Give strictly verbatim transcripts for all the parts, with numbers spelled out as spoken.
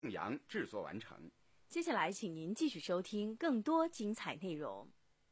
阳制作完成。 接下来请您继续收听更多精彩内容。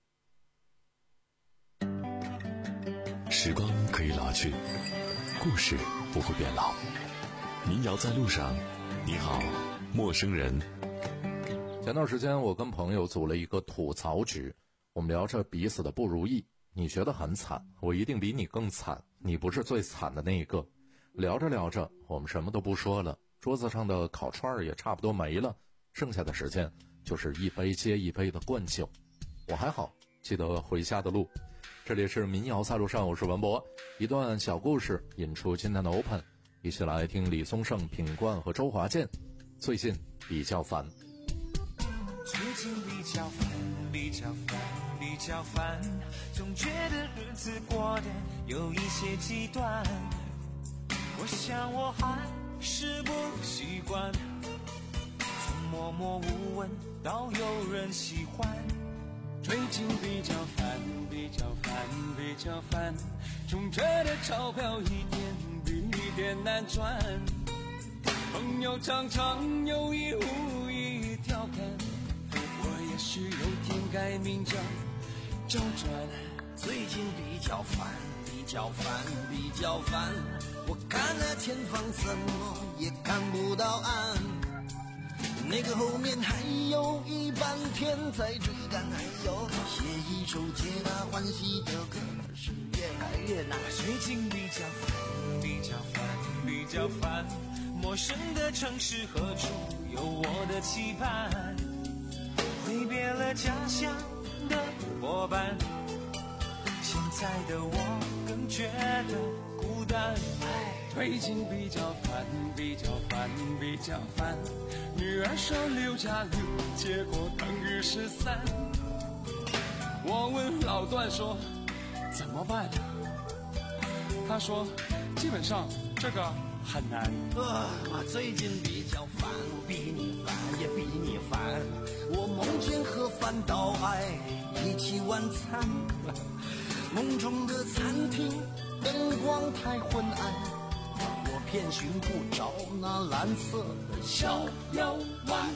时光可以老去，故事不会变老。民谣在路上，你好，陌生人。 前段时间我跟朋友组了一个吐槽局，我们聊着彼此的不如意，你觉得很惨，我一定比你更惨，你不是最惨的那一个。聊着聊着我们什么都不说了，桌子上的烤串也差不多没了，剩下的时间就是一杯接一杯的灌酒。我还好，记得回家的路。这里是民谣在路上，我是文博，一段小故事引出今天的 Open， 一起来听李宗盛、品冠和周华健最近比较烦。 最近比较烦，比较烦，比较烦，总觉得日子过得有一些极端。我想我还是不习惯，从默默无闻到有人喜欢。最近比较烦，比较烦，比较烦，总觉得钞票一天比一天难赚。朋友常常有意无意调侃，我也许有天改名叫周转。最近比较烦，比较烦，比较烦，我看了前方怎么也看不到岸，那个后面还有一半天在追赶，还有写一首皆大欢喜的歌是越来越难。最近比较烦，比较烦，比较烦，陌生的城市何处有我的期盼，挥别了家乡的伙伴，现在的我更觉得孤单。最近比较烦，比较烦，比较烦，女儿说六加六结果等于十三。我问老段说怎么办，他说基本上这个很难。啊，我最近比较烦，我比你烦也比你烦，我梦见和范岛爱一起晚餐，梦中的餐厅灯光太昏暗，我偏寻不着那蓝色的小腰弯。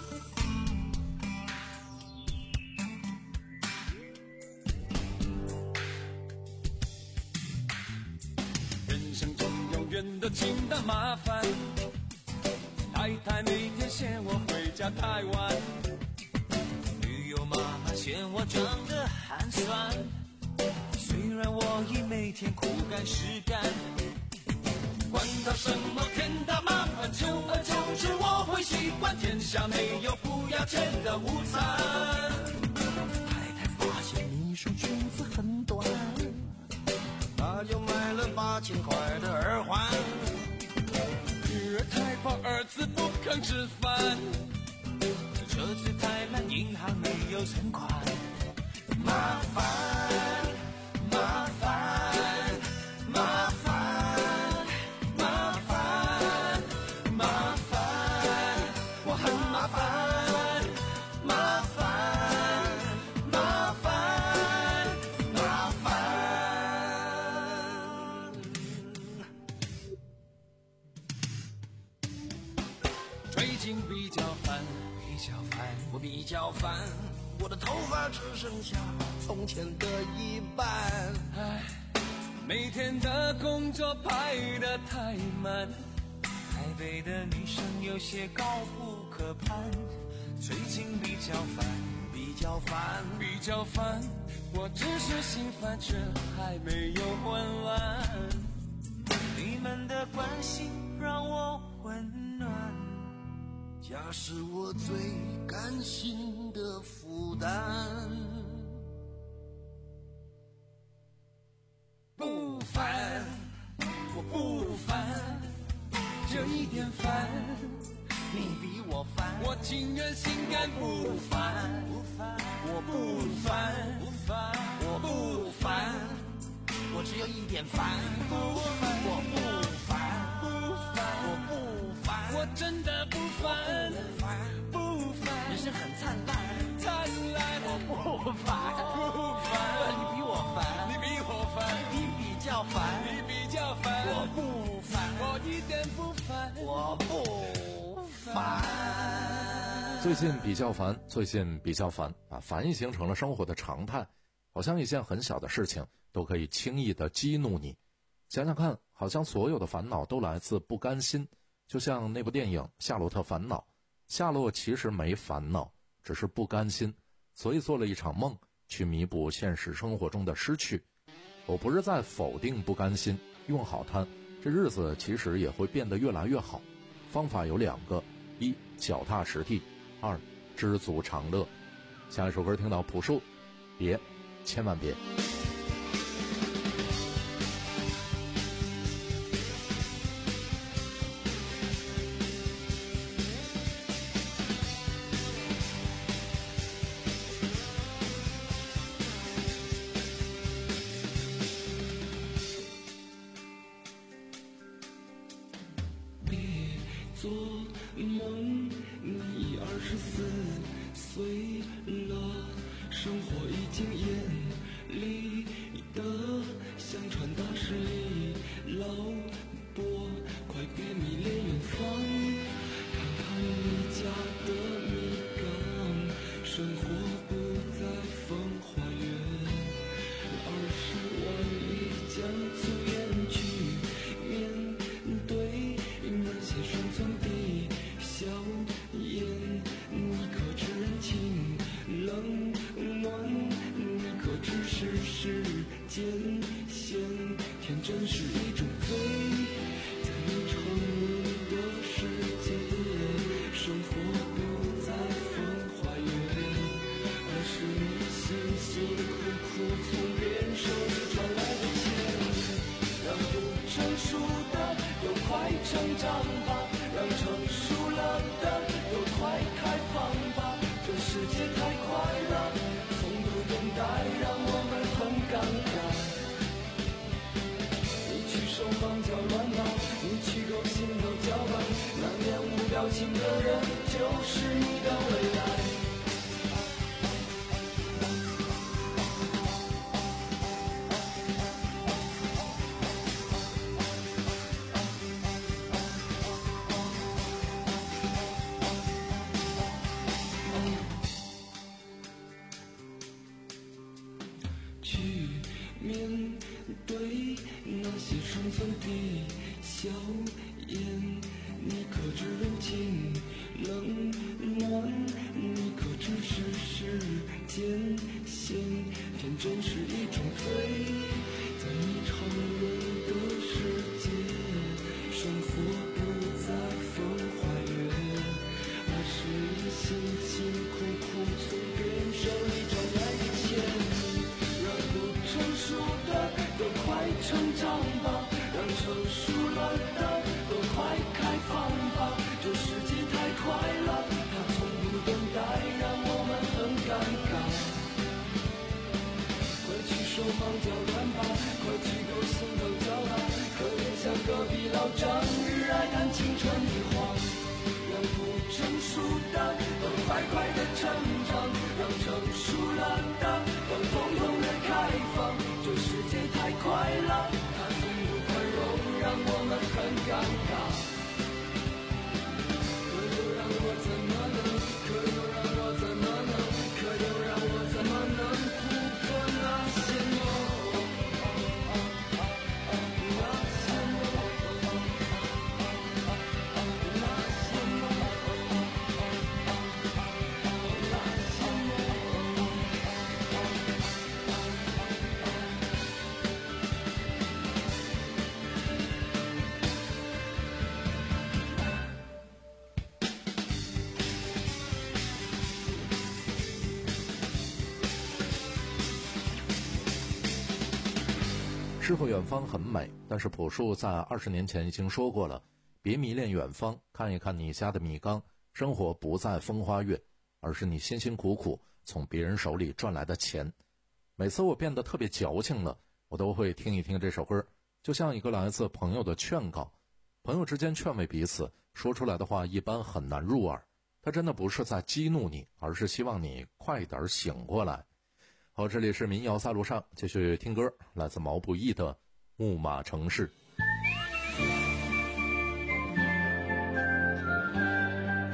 人生中永远都经到麻烦，太太每天嫌我回家太晚，女友妈妈嫌我长得寒酸，虽然我已每天苦干实干，管他什么天大麻烦，久而久之我会习惯，天下没有不要钱的午餐。太太发现你说裙子很短，她就买了八千块的耳环。女儿太胖，儿子不肯吃饭，车子太慢，银行没有存款。麻烦麻烦麻烦麻烦麻烦，我很麻烦麻烦麻烦麻烦。最近比较烦，比较烦，我比较烦，我的头发只剩下从前的一半。唉，每天的工作排得太满，台北的女生有些高不可攀。最近比较烦，比较烦，比较烦，我只是心烦，却还没有混乱。你们的关心让我温暖，家是我最甘心的负担。不烦，我不烦，就一点烦，你比我烦，我情愿心甘不烦，我不烦，我不烦，我只有一点烦，我不烦，我不烦，我真的不烦，不烦，人生很灿烂，灿烂，我不烦，不烦，你比我烦，你比我烦，你比较烦，你比较烦，我不烦，我一点不烦，我不烦。 烦。 最近比较烦，最近比较烦啊，烦已形成了生活的常态，好像一件很小的事情都可以轻易的激怒你。想想看，好像所有的烦恼都来自不甘心，就像那部电影《夏洛特烦恼》，夏洛其实没烦恼，只是不甘心，所以做了一场梦，去弥补现实生活中的失去。我不是在否定不甘心，用好它，这日子其实也会变得越来越好。方法有两个，一脚踏实地，二知足常乐。下一首歌听到朴树，别，千万别。 做梦，你二十四岁了，生活已经眼里的像传达室里，老伯，快别迷恋远方，看看你家的米缸，生活不再风花月，二十万里将粗远去面对那些生存的硝烟，你可知人情冷暖，你可知世事艰险，天真是一种罪，在你沉沦的世界，生活不再风花月，而是你辛辛苦苦从别人手里赚来的钱，让不成熟的都快成长吧，让成熟了的都快开放吧，这世界太快了，从不等待让我们很尴尬。你去手忙脚乱吧，你去够心头脚吧，那面无表情的人就是你的未来。面对那些生存的硝烟，你可知人情冷暖，你可知世事艰险，天真是一种罪，在你沉沦的世界，生活不再风花月，而是你辛辛苦苦从别人手里赚来的钱，成熟的都快成长吧，让成熟了的都快开放吧，这世界太快了，它从不等待让我们很尴尬。快去手忙脚乱吧，快去够心头脚吧，可别像隔壁老张日爱谈青春的话，让不成熟的都快快的成长，让成熟了的都统统的开放，这世界太快了，它从不宽容，让我们很尴尬。可又让我怎么能，可又让我怎么能，可又让我怎么能不做那些梦，那些梦，那些梦，那些梦。 诗和远方很美，但是朴树在二十年前已经说过了，别迷恋远方，看一看你家的米缸，生活不再风花月，而是你辛辛苦苦从别人手里赚来的钱。每次我变得特别矫情了，我都会听一听这首歌，就像一个来自朋友的劝告。朋友之间劝慰彼此，说出来的话一般很难入耳，他真的不是在激怒你，而是希望你快点醒过来。好，这里是民谣在路上，继续听歌，来自毛不易的《木马城市》。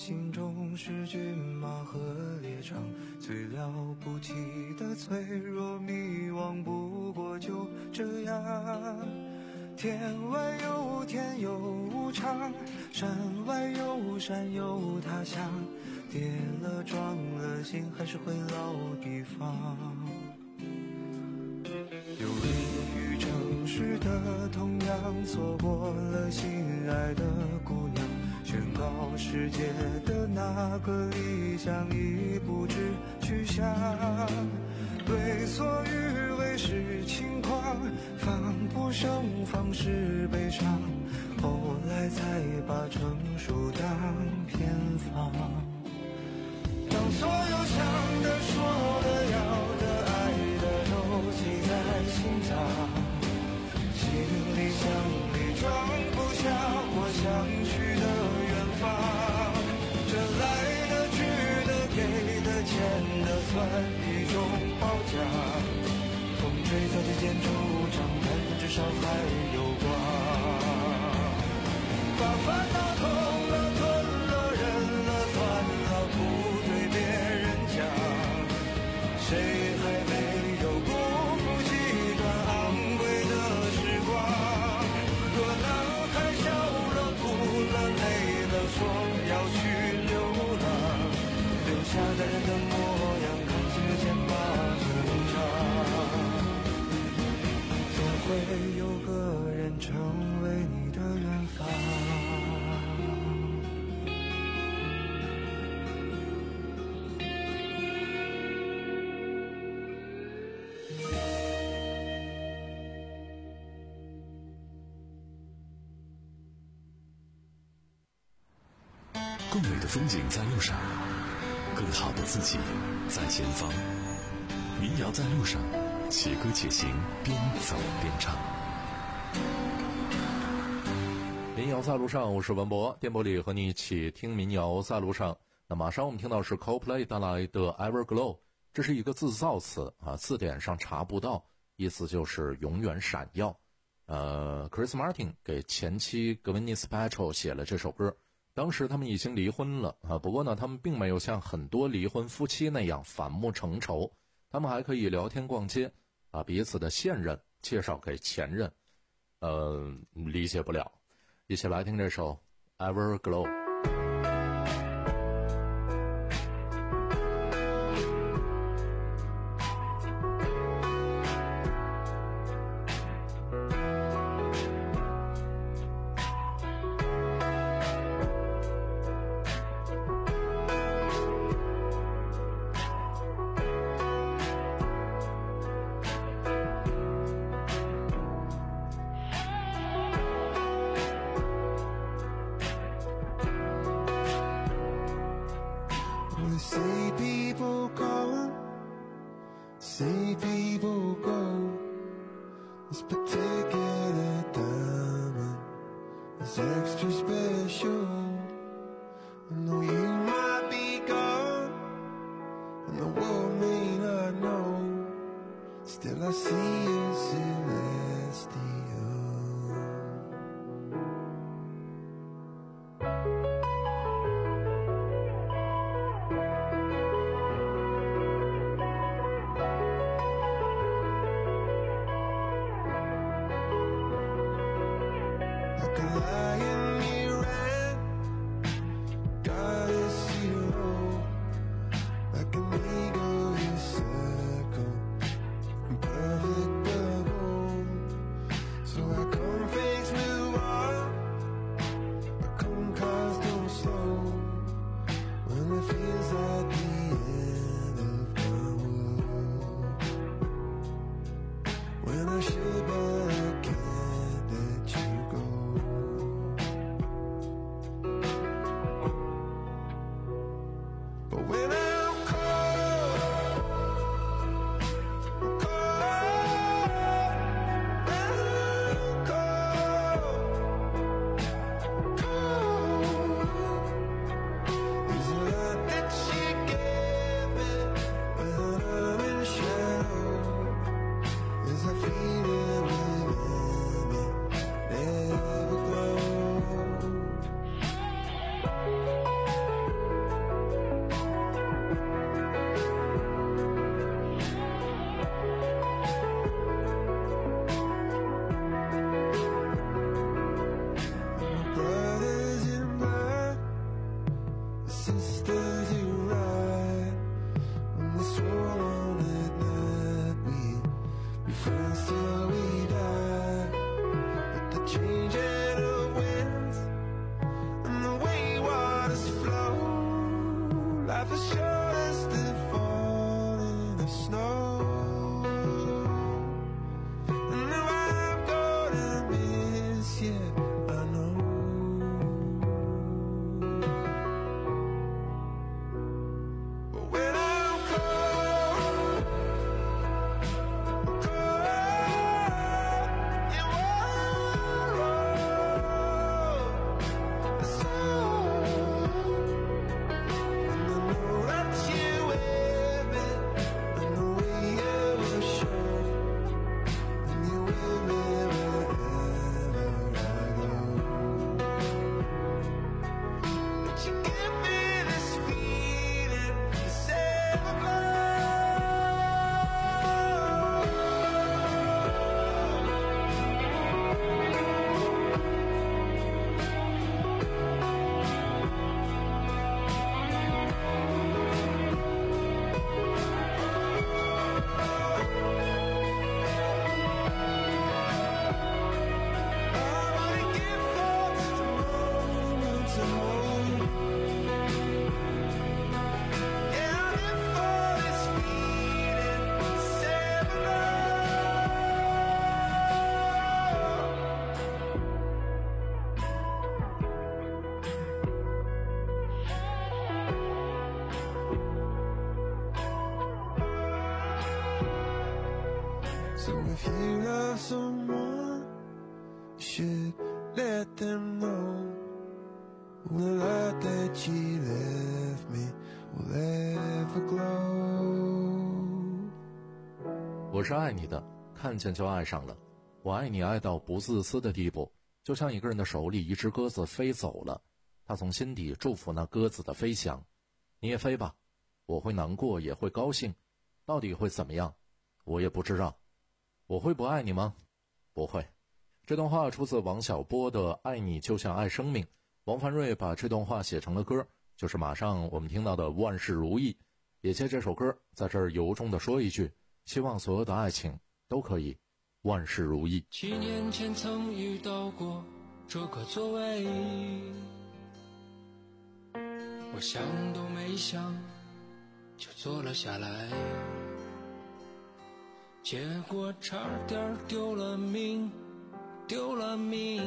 心中是骏马和猎场，最了不起的脆弱迷惘，不过就这样。天外有天有无常，山外有山有他乡，跌了撞了心还是回老地方。有利于城市的同样错过了心爱的姑娘，宣告世界的那个理想已不知去向，对错与为是轻狂，防不胜防是悲伤，后来才把成熟当偏方。当所有想的说的要的爱的都记在心脏，行李箱里装不下我想去的远方，这来的去的给的欠的算一种褒奖，风吹草低见惆怅，但是至少还有光，把烦恼痛了吞了忍了算了不对别人讲，谁还没有辜负几段昂贵的时光，若男孩笑了哭了累了说要去流浪，留下的人的模样看岁月牵马很长，总会有个人成为你的远方。 更美的风景在路上，更好的自己在前方。民谣在路上，且歌且行，边走边唱。 民谣在路上，我是文博，电波里和你一起听民谣在路上。那马上我们听到是 Coldplay 带来的 Everglow， 这是一个字造词啊，字典上查不到，意思就是永远闪耀。呃 ，Chris Martin 给前妻 Gwyneth Paltrow 写了这首歌。当时他们已经离婚了啊，不过呢，他们并没有像很多离婚夫妻那样反目成仇，他们还可以聊天逛街，把彼此的现任介绍给前任，呃，理解不了。一起来听这首 Everglow。 See people go, see people go. This particular diamond is extra special. I know you might be gone, and the world may not know. Still I see you celestial. When I should, but I can't let you go. So if you love someone, you should let them know the light that she left me will ever glow. 我是爱你的，看见就爱上了。我爱你爱到不自私的地步，就像一个人的手里一只鸽子飞走了，他从心底祝福那鸽子的飞翔。你也飞吧，我会难过也会高兴，到底会怎么样我也不知道。我会不爱你吗？不会。这段话出自王小波的《爱你就像爱生命》，王凡瑞把这段话写成了歌，就是马上我们听到的万事如意。也借这首歌在这儿由衷地说一句，希望所有的爱情都可以万事如意。 七年前曾遇到过这个座位，我想都没想就坐了下来，结果差点丢了命，丢了命。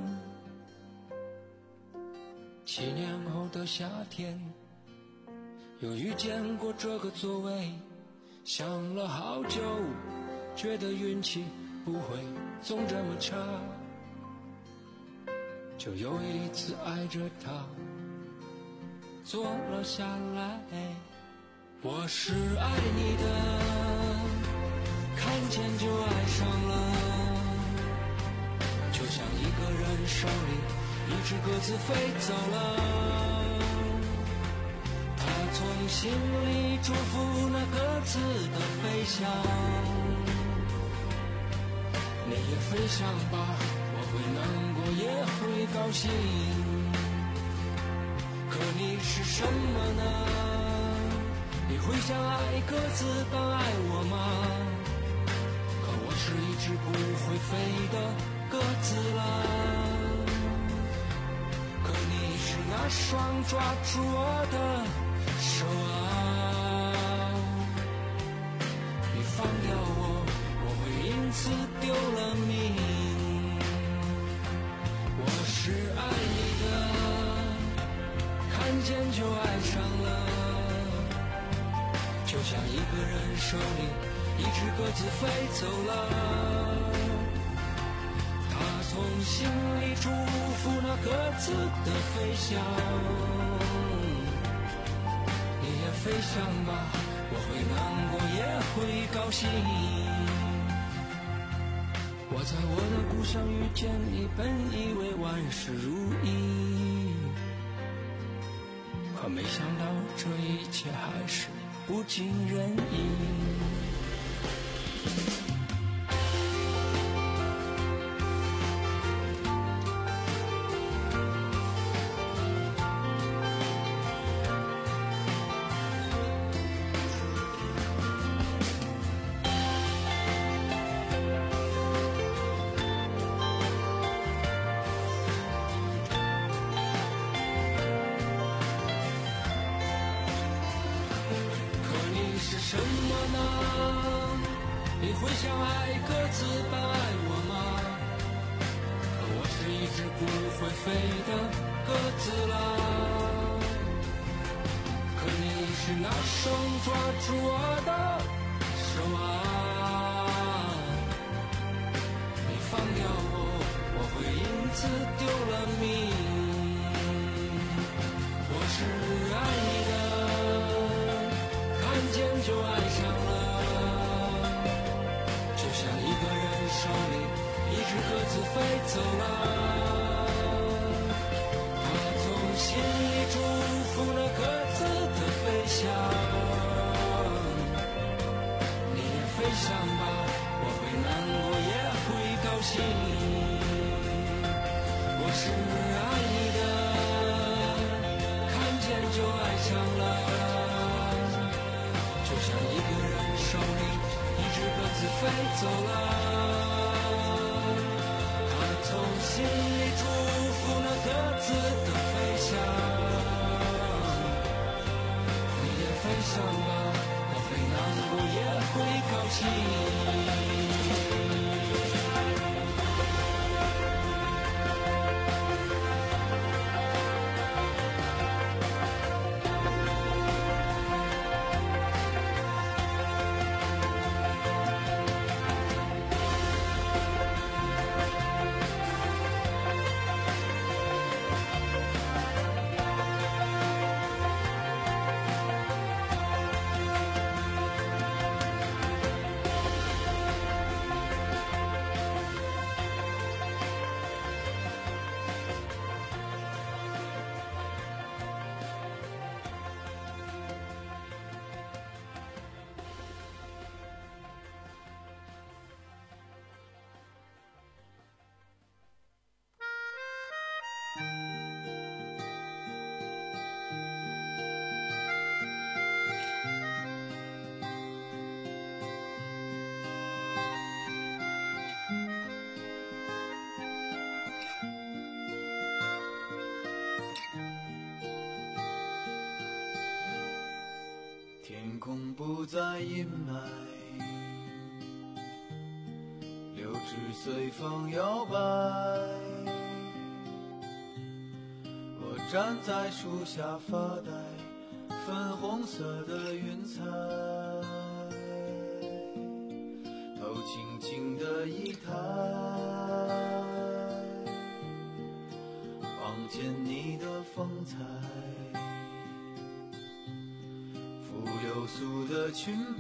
七年后的夏天，又遇见过这个座位，想了好久，觉得运气不会总这么差，就有一次挨着他坐了下来。我是爱你的，看见就爱上了，就像一个人手里一只鸽子飞走了，他从心里祝福那鸽子的飞翔。你也飞翔吧，我会难过也会高兴，可你是什么呢？你会像爱鸽子般爱我吗？可我是一只不会飞的鸽子了，可你是那双抓住我的手啊，你放掉我，我会因此丢了命。我是爱你的，看见就爱上了，就像一个人手里一只鸽子飞走了，他从心里祝福那鸽子的飞翔。你也飞翔吧，我会难过也会高兴，我在我的故乡遇见你，本以为万事如意，可没想到这一切还是不尽人意。什么呢？你会像爱鸽子般爱我吗？可我是一只不会飞的鸽子了，可你是那双抓住我的手啊，你放掉我，我会因此丢了命。我是爱你的，看见就爱上了，就像一个人手里一只鸽子飞走了，他从心里祝福那鸽子的飞翔。你也飞翔吧，我会难过也会高兴，我是爱你的，看见就爱上了，就像一个人手里一只鸽子飞走了，他从心里祝福那鸽子的飞翔。你也飞翔吧，我会难过也会高兴。 空不再阴霾，柳枝随风摇摆。我站在树下发呆，粉红色的云彩，头轻轻的一抬，望见你的风采。浮流苏的裙摆，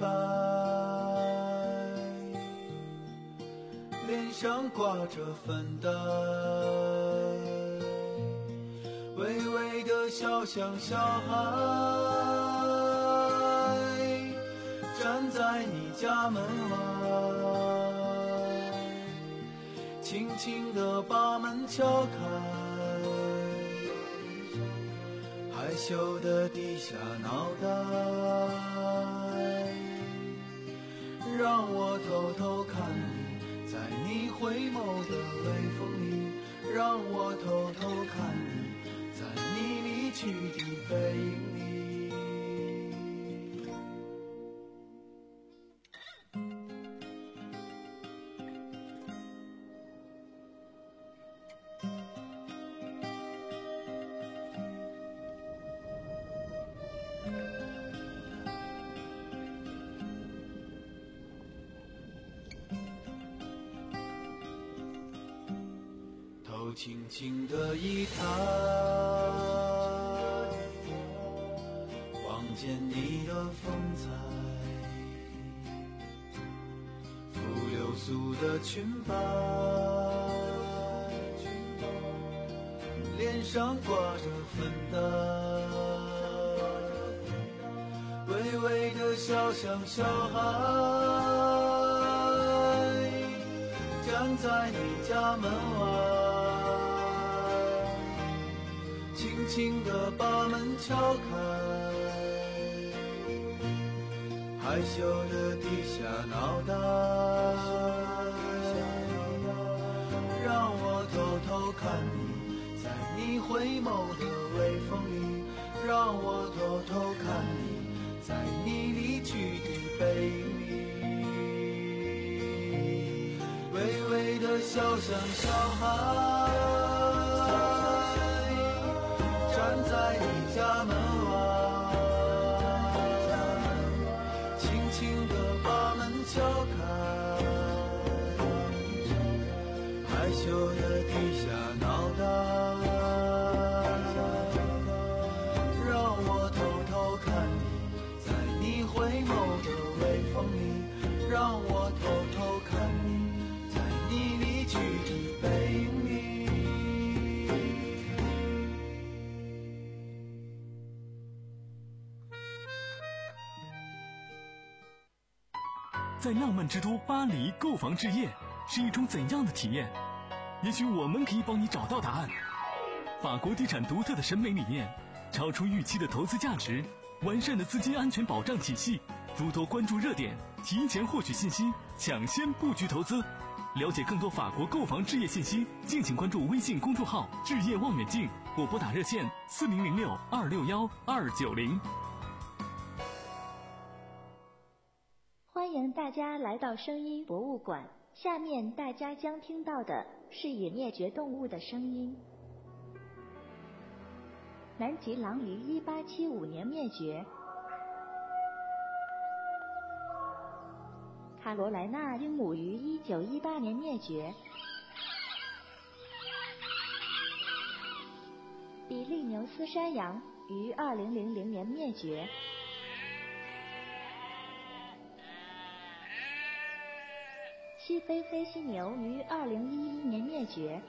脸上挂着粉黛，微微的笑像小孩，站在你家门外，轻轻地把门敲开，害羞地低下脑袋，让我偷偷看你，在你回眸的微风里，让我偷偷看你，在你离去的背影里。头轻轻的一抬，望见你的风采，浮流苏的裙摆，脸上挂着粉黛，微微的笑像小孩，站在你家门外，轻轻地把门敲开，害羞地低下脑袋，让我偷偷看你，在你回眸的微风里，让我偷偷看你，在你离去的背影里，微微的笑像小孩，站在你家门外，轻轻地把门敲开，害羞地低下脑袋，让我偷偷看你，在你回眸的微风里，让我偷偷看你，在你离去的背影里。 在浪漫之都巴黎购房置业是一种怎样的体验？也许我们可以帮你找到答案。法国地产独特的审美理念，超出预期的投资价值，完善的资金安全保障体系，诸多关注热点，提前获取信息，抢先布局投资。了解更多法国购房置业信息，敬请关注微信公众号“置业望远镜”或拨打热线四零零六二六幺二九零。 欢迎大家来到声音博物馆，下面大家将听到的是已灭绝动物的声音。南极狼于一八七五年灭绝，卡罗莱纳鹦鹉于一九一八年灭绝，比利牛斯山羊于二零零零年灭绝，西非黑犀牛于二零一一年灭绝。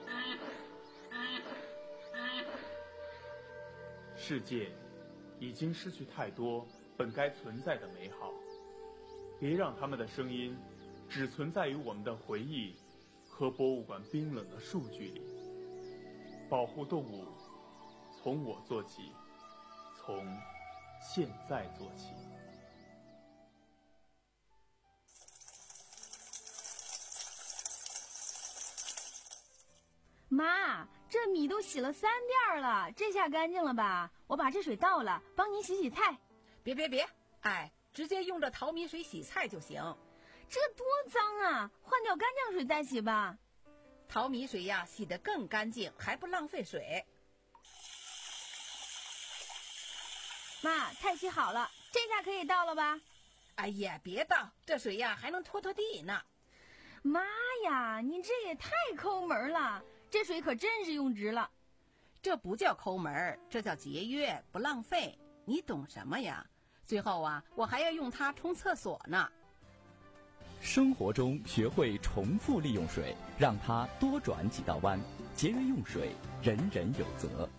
世界已经失去太多本该存在的美好，别让他们的声音只存在于我们的回忆和博物馆冰冷的数据里。保护动物，从我做起，从现在做起。 妈，这米都洗了三遍了，这下干净了吧？我把这水倒了，帮您洗洗菜。 别别别，哎， 直接用这淘米水洗菜就行。 这多脏啊！换掉干净水再洗吧。 淘米水呀，洗得更干净，还不浪费水。 妈，菜洗好了，这下可以倒了吧？ 哎呀，别倒，这水呀还能拖拖地呢。 妈呀，你这也太抠门了，这水可真是用值了。 这不叫抠门，这叫节约，不浪费。你懂什么呀？最后啊，我还要用它冲厕所呢。 生活中学会重复利用水，让它多转几道弯，节约用水，人人有责。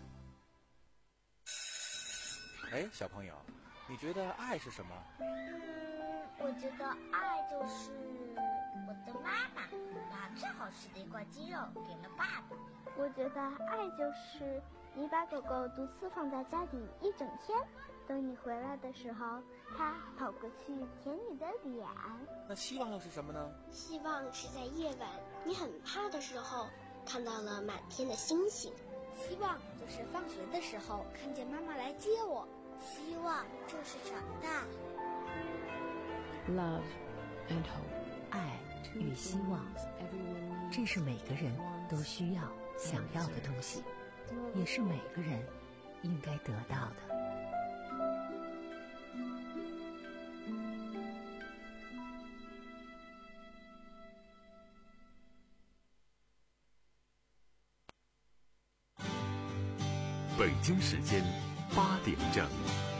哎，小朋友，你觉得爱是什么？ 嗯，我觉得爱就是我的妈妈把最好吃的一块鸡肉给了爸爸。 我觉得爱就是你把狗狗独自放在家里一整天，等你回来的时候，它跑过去舔你的脸。 那希望又是什么呢？ 希望是在夜晚你很怕的时候，看到了满天的星星。 希望就是放学的时候看见妈妈来接我。 希望就是长大。 Love and hope， 爱与希望，这是每个人都需要、想要的东西，也是每个人应该得到的。 北京时间八点整。